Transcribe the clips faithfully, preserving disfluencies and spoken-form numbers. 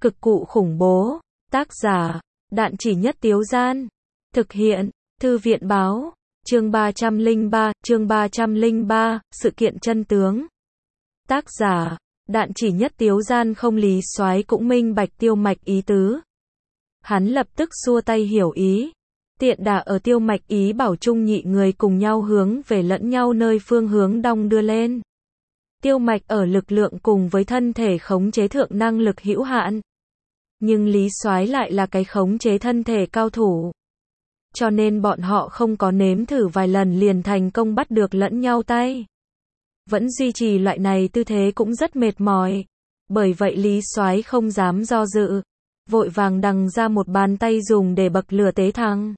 Cực cụ khủng bố. Tác giả, Đạn Chỉ Nhất Tiếu Gian. Thực hiện, Thư viện Báo. Chương ba trăm lẻ ba, chương ba trăm lẻ ba, sự kiện chân tướng. Tác giả, Đạn Chỉ Nhất Tiếu Gian. Không, Lý Soái cũng minh bạch Tiêu Mạch ý tứ. Hắn lập tức xua tay hiểu ý. Tiện đà ở Tiêu Mạch ý bảo chung nhị người cùng nhau hướng về lẫn nhau nơi phương hướng đong đưa lên. Tiêu Mạch ở lực lượng cùng với thân thể khống chế thượng năng lực hữu hạn. Nhưng Lý Soái lại là cái khống chế thân thể cao thủ. Cho nên bọn họ không có nếm thử vài lần liền thành công bắt được lẫn nhau tay. Vẫn duy trì loại này tư thế cũng rất mệt mỏi. Bởi vậy Lý Soái không dám do dự. Vội vàng đằng ra một bàn tay dùng để bậc lửa Tế Thằng.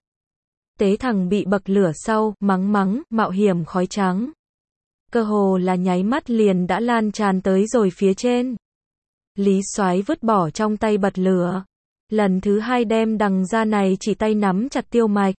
Tế Thằng bị bậc lửa sau, mắng mắng, mạo hiểm khói trắng. Cơ hồ là nháy mắt liền đã lan tràn tới rồi phía trên. Lý Soái vứt bỏ trong tay bật lửa. Lần thứ hai đem đằng ra này chỉ tay nắm chặt Tiêu Mạch.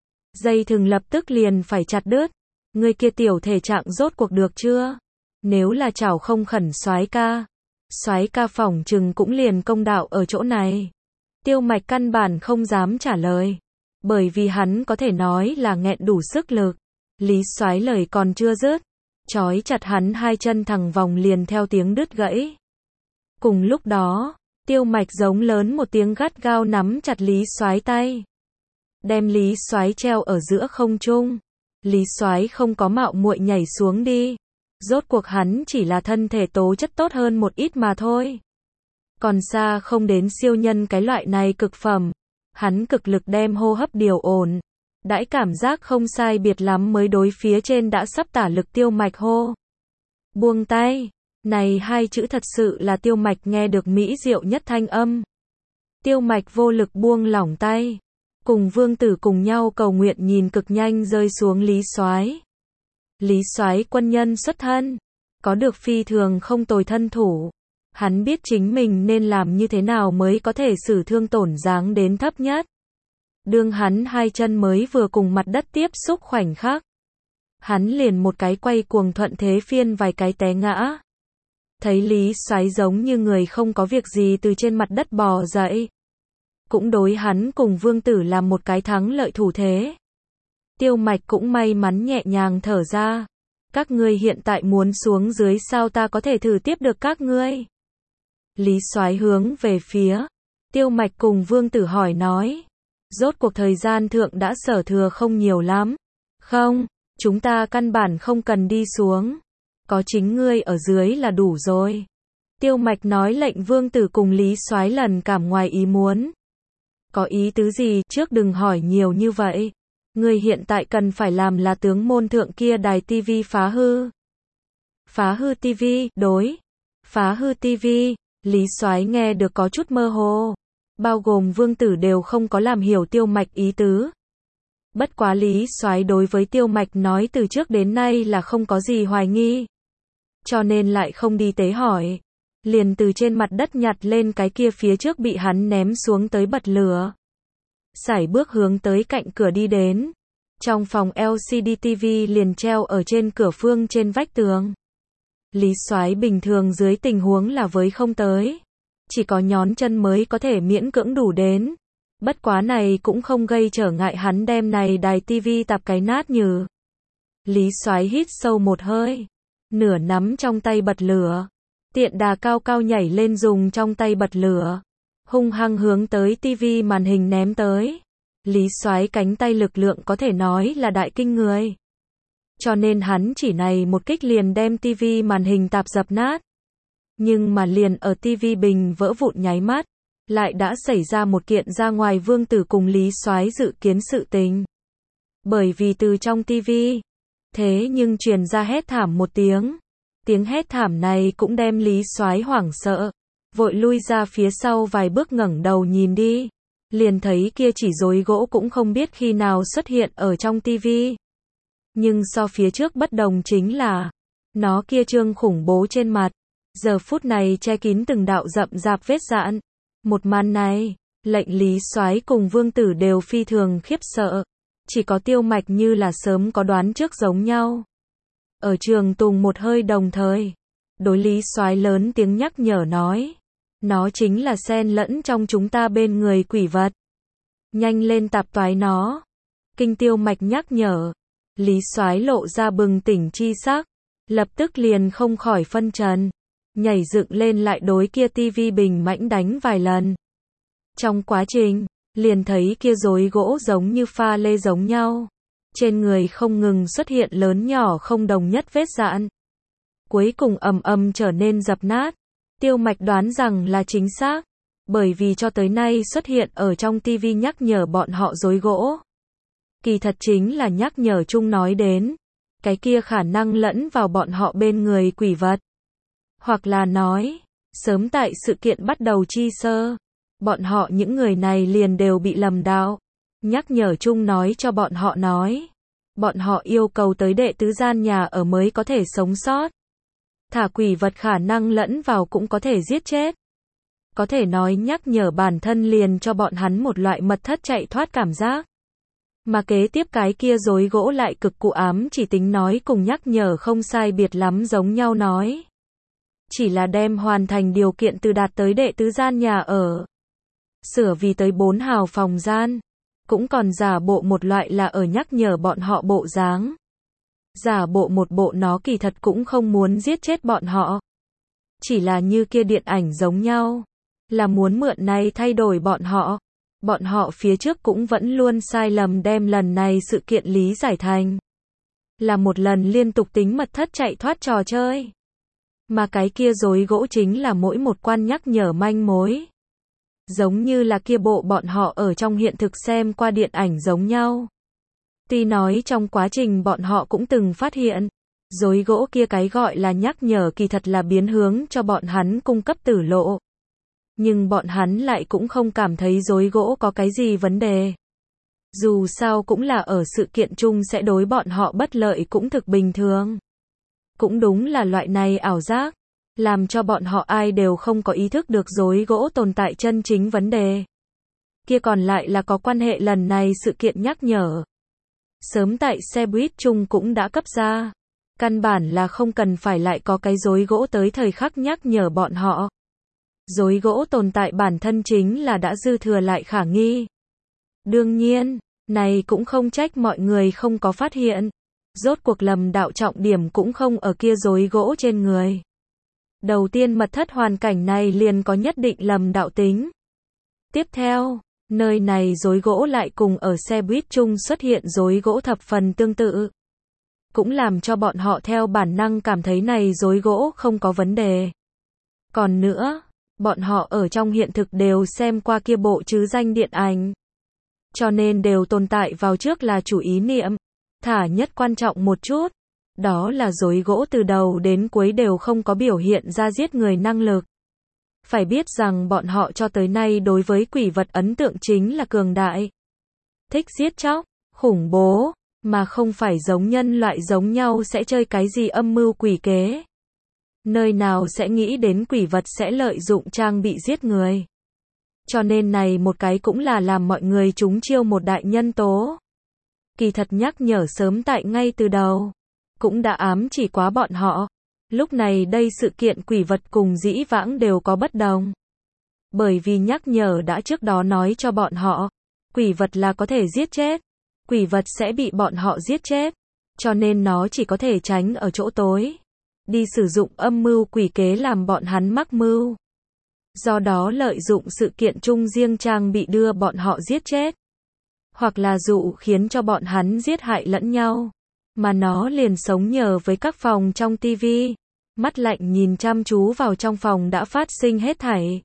Dây thừng lập tức liền phải chặt đứt. Người kia tiểu thể trạng rốt cuộc được chưa? Nếu là chảo không khẩn Soái ca. Soái ca phỏng chừng cũng liền công đạo ở chỗ này. Tiêu Mạch căn bản không dám trả lời. Bởi vì hắn có thể nói là nghẹn đủ sức lực. Lý Soái lời còn chưa dứt. Chói chặt hắn hai chân thẳng vòng liền theo tiếng đứt gãy. Cùng lúc đó, Tiêu Mạch giống lớn một tiếng gắt gao nắm chặt Lý Soái tay. Đem Lý Soái treo ở giữa không trung. Lý Soái không có mạo muội nhảy xuống đi. Rốt cuộc hắn chỉ là thân thể tố chất tốt hơn một ít mà thôi. Còn xa không đến siêu nhân cái loại này cực phẩm. Hắn cực lực đem hô hấp điều ổn. Đãi cảm giác không sai biệt lắm mới đối phía trên đã sắp tả lực Tiêu Mạch hô. Buông tay. Này hai chữ thật sự là Tiêu Mạch nghe được mỹ diệu nhất thanh âm. Tiêu Mạch vô lực buông lỏng tay. Cùng Vương Tử cùng nhau cầu nguyện nhìn cực nhanh rơi xuống Lý Soái. Lý Soái quân nhân xuất thân. Có được phi thường không tồi thân thủ. Hắn biết chính mình nên làm như thế nào mới có thể xử thương tổn dáng đến thấp nhất. Đương hắn hai chân mới vừa cùng mặt đất tiếp xúc khoảnh khắc. Hắn liền một cái quay cuồng thuận thế phiên vài cái té ngã. Thấy Lý Soái giống như người không có việc gì từ trên mặt đất bò dậy. Cũng đối hắn cùng Vương Tử làm một cái thắng lợi thủ thế. Tiêu Mạch cũng may mắn nhẹ nhàng thở ra. Các ngươi hiện tại muốn xuống dưới sao ta có thể thử tiếp được các ngươi? Lý Soái hướng về phía Tiêu Mạch cùng Vương Tử hỏi nói. Rốt cuộc thời gian thượng đã sở thừa không nhiều lắm. Không, chúng ta căn bản không cần đi xuống. Có chính ngươi ở dưới là đủ rồi. Tiêu Mạch nói lệnh Vương Tử cùng Lý Soái lần cảm ngoài ý muốn. Có ý tứ gì, trước đừng hỏi nhiều như vậy. Ngươi hiện tại cần phải làm là tướng môn thượng kia đài tivi phá hư. Phá hư tivi, đối. Phá hư tivi, Lý Soái nghe được có chút mơ hồ. Bao gồm Vương Tử đều không có làm hiểu Tiêu Mạch ý tứ. Bất quá Lý Soái đối với Tiêu Mạch nói từ trước đến nay là không có gì hoài nghi. Cho nên lại không đi tế hỏi. Liền từ trên mặt đất nhặt lên cái kia phía trước bị hắn ném xuống tới bật lửa. Sải bước hướng tới cạnh cửa đi đến. Trong phòng lờ xê đê ti vi liền treo ở trên cửa phương trên vách tường. Lý Soái bình thường dưới tình huống là với không tới. Chỉ có nhón chân mới có thể miễn cưỡng đủ đến. Bất quá này cũng không gây trở ngại hắn đem này đài tivi tạp cái nát nhừ. Lý Soái hít sâu một hơi. Nửa nắm trong tay bật lửa. Tiện đà cao cao nhảy lên dùng trong tay bật lửa. Hung hăng hướng tới tivi màn hình ném tới. Lý Soái cánh tay lực lượng có thể nói là đại kinh người. Cho nên hắn chỉ này một kích liền đem tivi màn hình tạp dập nát. Nhưng mà liền ở tivi bình vỡ vụn nháy mắt. Lại đã xảy ra một kiện ra ngoài Vương Tử cùng Lý Soái dự kiến sự tình. Bởi vì từ trong tivi. Thế nhưng truyền ra hét thảm một tiếng. Tiếng hét thảm này cũng đem Lý Soái hoảng sợ. Vội lui ra phía sau vài bước ngẩng đầu nhìn đi. Liền thấy kia chỉ rối gỗ cũng không biết khi nào xuất hiện ở trong tivi. Nhưng so phía trước bất đồng chính là. Nó kia trương khủng bố trên mặt. Giờ phút này che kín từng đạo rậm rạp vết dạn. Một màn này, lệnh Lý Soái cùng Vương Tử đều phi thường khiếp sợ. Chỉ có Tiêu Mạch như là sớm có đoán trước giống nhau. Ở trường Tùng một hơi đồng thời. Đối Lý Soái lớn tiếng nhắc nhở nói. Nó chính là xen lẫn trong chúng ta bên người quỷ vật. Nhanh lên tạp toái nó. Kinh Tiêu Mạch nhắc nhở. Lý Soái lộ ra bừng tỉnh chi sắc, lập tức liền không khỏi phân trần, nhảy dựng lên lại đối kia tivi bình mãnh đánh vài lần. Trong quá trình, liền thấy kia rối gỗ giống như pha lê giống nhau, trên người không ngừng xuất hiện lớn nhỏ không đồng nhất vết rạn. Cuối cùng ầm ầm trở nên dập nát. Tiêu Mạch đoán rằng là chính xác, bởi vì cho tới nay xuất hiện ở trong tivi nhắc nhở bọn họ rối gỗ. Kỳ thật chính là nhắc nhở chung nói đến, cái kia khả năng lẫn vào bọn họ bên người quỷ vật. Hoặc là nói, sớm tại sự kiện bắt đầu chi sơ, bọn họ những người này liền đều bị lầm đạo. Nhắc nhở chung nói cho bọn họ nói, bọn họ yêu cầu tới đệ tứ gian nhà ở mới có thể sống sót. Thả quỷ vật khả năng lẫn vào cũng có thể giết chết. Có thể nói nhắc nhở bản thân liền cho bọn hắn một loại mật thất chạy thoát cảm giác. Mà kế tiếp cái kia rối gỗ lại cực cụ ám chỉ tính nói cùng nhắc nhở không sai biệt lắm giống nhau nói. Chỉ là đem hoàn thành điều kiện từ đạt tới đệ tứ gian nhà ở. Sửa vì tới bốn hào phòng gian. Cũng còn giả bộ một loại là ở nhắc nhở bọn họ bộ dáng. Giả bộ một bộ nó kỳ thật cũng không muốn giết chết bọn họ. Chỉ là như kia điện ảnh giống nhau. Là muốn mượn này thay đổi bọn họ. Bọn họ phía trước cũng vẫn luôn sai lầm đem lần này sự kiện lý giải thành. Là một lần liên tục tính mật thất chạy thoát trò chơi. Mà cái kia rối gỗ chính là mỗi một quan nhắc nhở manh mối. Giống như là kia bộ bọn họ ở trong hiện thực xem qua điện ảnh giống nhau. Tuy nói trong quá trình bọn họ cũng từng phát hiện, rối gỗ kia cái gọi là nhắc nhở kỳ thật là biến hướng cho bọn hắn cung cấp tử lộ. Nhưng bọn hắn lại cũng không cảm thấy rối gỗ có cái gì vấn đề. Dù sao cũng là ở sự kiện chung sẽ đối bọn họ bất lợi cũng thực bình thường. Cũng đúng là loại này ảo giác, làm cho bọn họ ai đều không có ý thức được rối gỗ tồn tại chân chính vấn đề. Kia còn lại là có quan hệ lần này sự kiện nhắc nhở. Sớm tại xe buýt chung cũng đã cấp ra. Căn bản là không cần phải lại có cái rối gỗ tới thời khắc nhắc nhở bọn họ. Rối gỗ tồn tại bản thân chính là đã dư thừa lại khả nghi. Đương nhiên, này cũng không trách mọi người không có phát hiện. Rốt cuộc lầm đạo trọng điểm cũng không ở kia rối gỗ trên người. Đầu tiên mật thất hoàn cảnh này liền có nhất định lầm đạo tính. Tiếp theo, nơi này rối gỗ lại cùng ở xe buýt chung xuất hiện rối gỗ thập phần tương tự. Cũng làm cho bọn họ theo bản năng cảm thấy này rối gỗ không có vấn đề. Còn nữa, bọn họ ở trong hiện thực đều xem qua kia bộ chứ danh điện ảnh. Cho nên đều tồn tại vào trước là chủ ý niệm. Thả nhất quan trọng một chút, đó là rối gỗ từ đầu đến cuối đều không có biểu hiện ra giết người năng lực. Phải biết rằng bọn họ cho tới nay đối với quỷ vật ấn tượng chính là cường đại. Thích giết chóc, khủng bố, mà không phải giống nhân loại giống nhau sẽ chơi cái gì âm mưu quỷ kế. Nơi nào sẽ nghĩ đến quỷ vật sẽ lợi dụng trang bị giết người. Cho nên này một cái cũng là làm mọi người trúng chiêu một đại nhân tố. Kỳ thật nhắc nhở sớm tại ngay từ đầu, cũng đã ám chỉ quá bọn họ. Lúc này đây sự kiện quỷ vật cùng dĩ vãng đều có bất đồng. Bởi vì nhắc nhở đã trước đó nói cho bọn họ, quỷ vật là có thể giết chết. Quỷ vật sẽ bị bọn họ giết chết. Cho nên nó chỉ có thể tránh ở chỗ tối. Đi sử dụng âm mưu quỷ kế làm bọn hắn mắc mưu. Do đó lợi dụng sự kiện chung riêng trang bị đưa bọn họ giết chết. Hoặc là dụ khiến cho bọn hắn giết hại lẫn nhau. Mà nó liền sống nhờ với các phòng trong tivi. Mắt lạnh nhìn chăm chú vào trong phòng đã phát sinh hết thảy.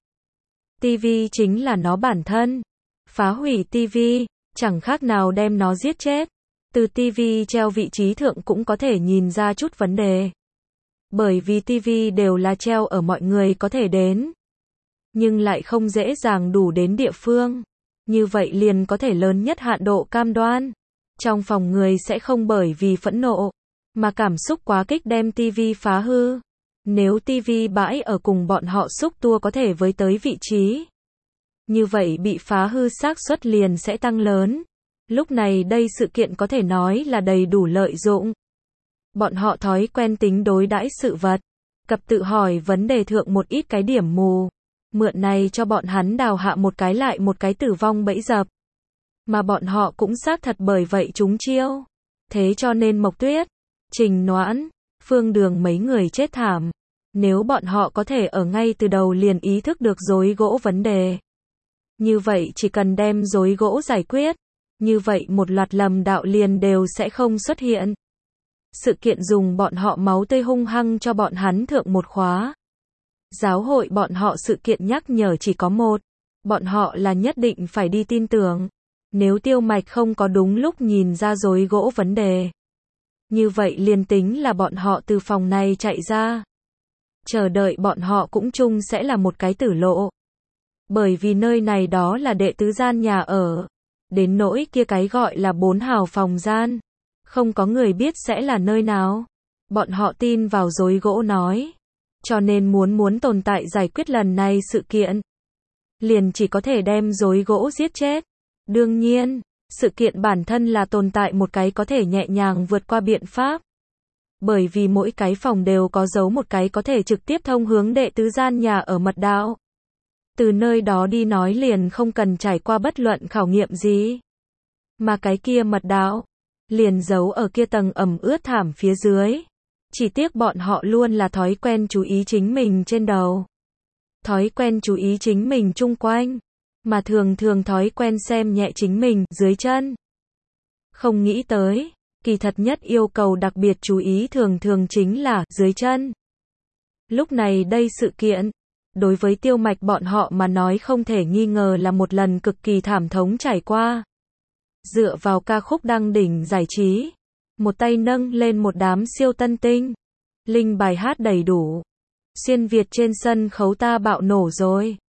Tivi chính là nó bản thân. Phá hủy tivi, chẳng khác nào đem nó giết chết. Từ tivi treo vị trí thượng cũng có thể nhìn ra chút vấn đề. Bởi vì tivi đều là treo ở mọi người có thể đến. Nhưng lại không dễ dàng đủ đến địa phương. Như vậy liền có thể lớn nhất hạn độ cam đoan. Trong phòng người sẽ không bởi vì phẫn nộ, mà cảm xúc quá kích đem tivi phá hư. Nếu tivi bãi ở cùng bọn họ xúc tua có thể với tới vị trí. Như vậy bị phá hư xác suất liền sẽ tăng lớn. Lúc này đây sự kiện có thể nói là đầy đủ lợi dụng. Bọn họ thói quen tính đối đãi sự vật. Cập tự hỏi vấn đề thượng một ít cái điểm mù. Mượn này cho bọn hắn đào hạ một cái lại một cái tử vong bẫy dập. Mà bọn họ cũng xác thật bởi vậy trúng chiêu. Thế cho nên Mộc Tuyết, Trình Noãn, Phương Đường mấy người chết thảm. Nếu bọn họ có thể ở ngay từ đầu liền ý thức được rối gỗ vấn đề. Như vậy chỉ cần đem rối gỗ giải quyết. Như vậy một loạt lầm đạo liền đều sẽ không xuất hiện. Sự kiện dùng bọn họ máu tươi hung hăng cho bọn hắn thượng một khóa. Giáo hội bọn họ sự kiện nhắc nhở chỉ có một. Bọn họ là nhất định phải đi tin tưởng. Nếu Tiêu Mạch không có đúng lúc nhìn ra rối gỗ vấn đề. Như vậy liền tính là bọn họ từ phòng này chạy ra. Chờ đợi bọn họ cũng chung sẽ là một cái tử lộ. Bởi vì nơi này đó là đệ tứ gian nhà ở. Đến nỗi kia cái gọi là bốn hào phòng gian. Không có người biết sẽ là nơi nào. Bọn họ tin vào rối gỗ nói. Cho nên muốn muốn tồn tại giải quyết lần này sự kiện. Liền chỉ có thể đem rối gỗ giết chết. Đương nhiên, sự kiện bản thân là tồn tại một cái có thể nhẹ nhàng vượt qua biện pháp. Bởi vì mỗi cái phòng đều có giấu một cái có thể trực tiếp thông hướng đệ tứ gian nhà ở mật đạo. Từ nơi đó đi nói liền không cần trải qua bất luận khảo nghiệm gì. Mà cái kia mật đạo, liền giấu ở kia tầng ẩm ướt thảm phía dưới. Chỉ tiếc bọn họ luôn là thói quen chú ý chính mình trên đầu. Thói quen chú ý chính mình chung quanh. Mà thường thường thói quen xem nhẹ chính mình dưới chân. Không nghĩ tới, kỳ thật nhất yêu cầu đặc biệt chú ý thường thường chính là dưới chân. Lúc này đây sự kiện, đối với Tiêu Mạch bọn họ mà nói không thể nghi ngờ là một lần cực kỳ thảm thống trải qua. Dựa vào ca khúc đăng đỉnh giải trí, một tay nâng lên một đám siêu tân tinh, linh bài hát đầy đủ. Xuyên Việt trên sân khấu ta bạo nổ rồi.